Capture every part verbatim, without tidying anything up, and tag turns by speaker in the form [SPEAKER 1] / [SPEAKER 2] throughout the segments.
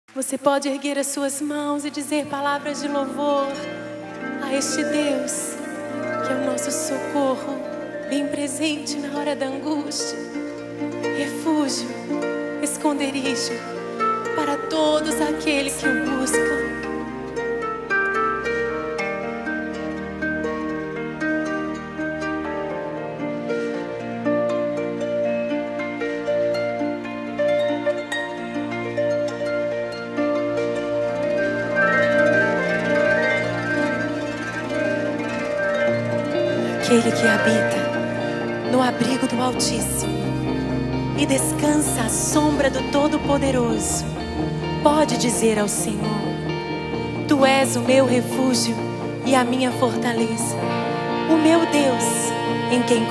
[SPEAKER 1] Você pode erguer as suas mãos e dizer palavras de louvor a este Deus, que é o nosso socorro, bem presente na hora da angústia, refúgio, esconderijo para todos aqueles que o buscam. Aquele que habita no abrigo do Altíssimo e descansa à sombra do Todo-Poderoso, pode dizer ao Senhor: Tu és o meu refúgio e a minha fortaleza, o meu Deus em quem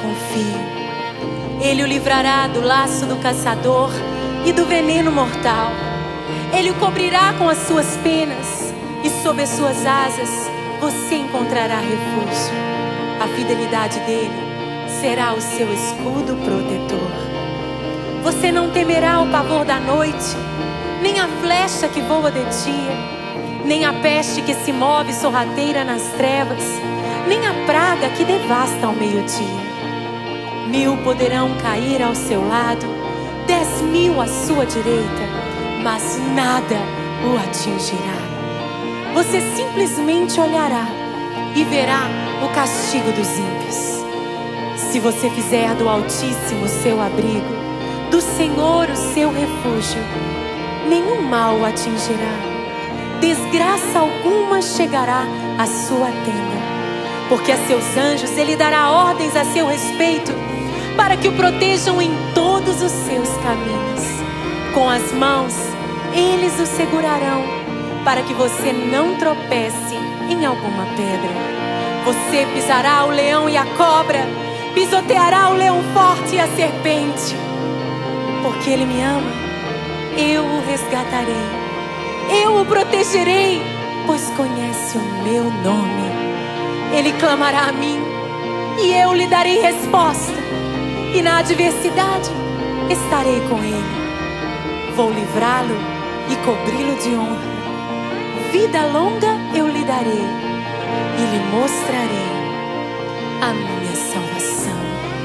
[SPEAKER 1] confio. Ele o livrará do laço do caçador e do veneno mortal. Ele o cobrirá com as suas penas e sob as suas asas você encontrará refúgio. A fidelidade dele será o seu escudo protetor. Você não temerá o pavor da noite, nem a flecha que voa de dia, nem a peste que se move sorrateira nas trevas, nem a praga que devasta ao meio-dia. Mil poderão cair ao seu lado, dez mil à sua direita, mas nada o atingirá. Você simplesmente olhará e verá o castigo dos ímpios. Se você fizer do Altíssimo o seu abrigo, do Senhor o seu refúgio, nenhum mal o atingirá, desgraça alguma chegará à sua tenda, porque a seus anjos ele dará ordens a seu respeito, para que o protejam em todos os seus caminhos. Com as mãos eles o segurarão, para que você não tropece em alguma pedra. Você pisará o leão e a cobra, pisoteará o leão forte e a serpente. Porque ele me ama, eu o resgatarei, eu o protegerei, pois conhece o meu nome. Ele clamará a mim e eu lhe darei resposta, e na adversidade estarei com ele. Vou livrá-lo e cobri-lo de honra. Vida longa eu lhe darei e lhe mostrarei a minha salvação.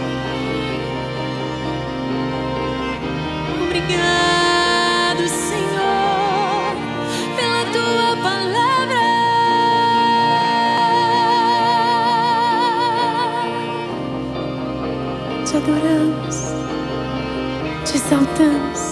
[SPEAKER 1] Obrigado, Senhor, pela tua palavra. Te adoramos, te exaltamos.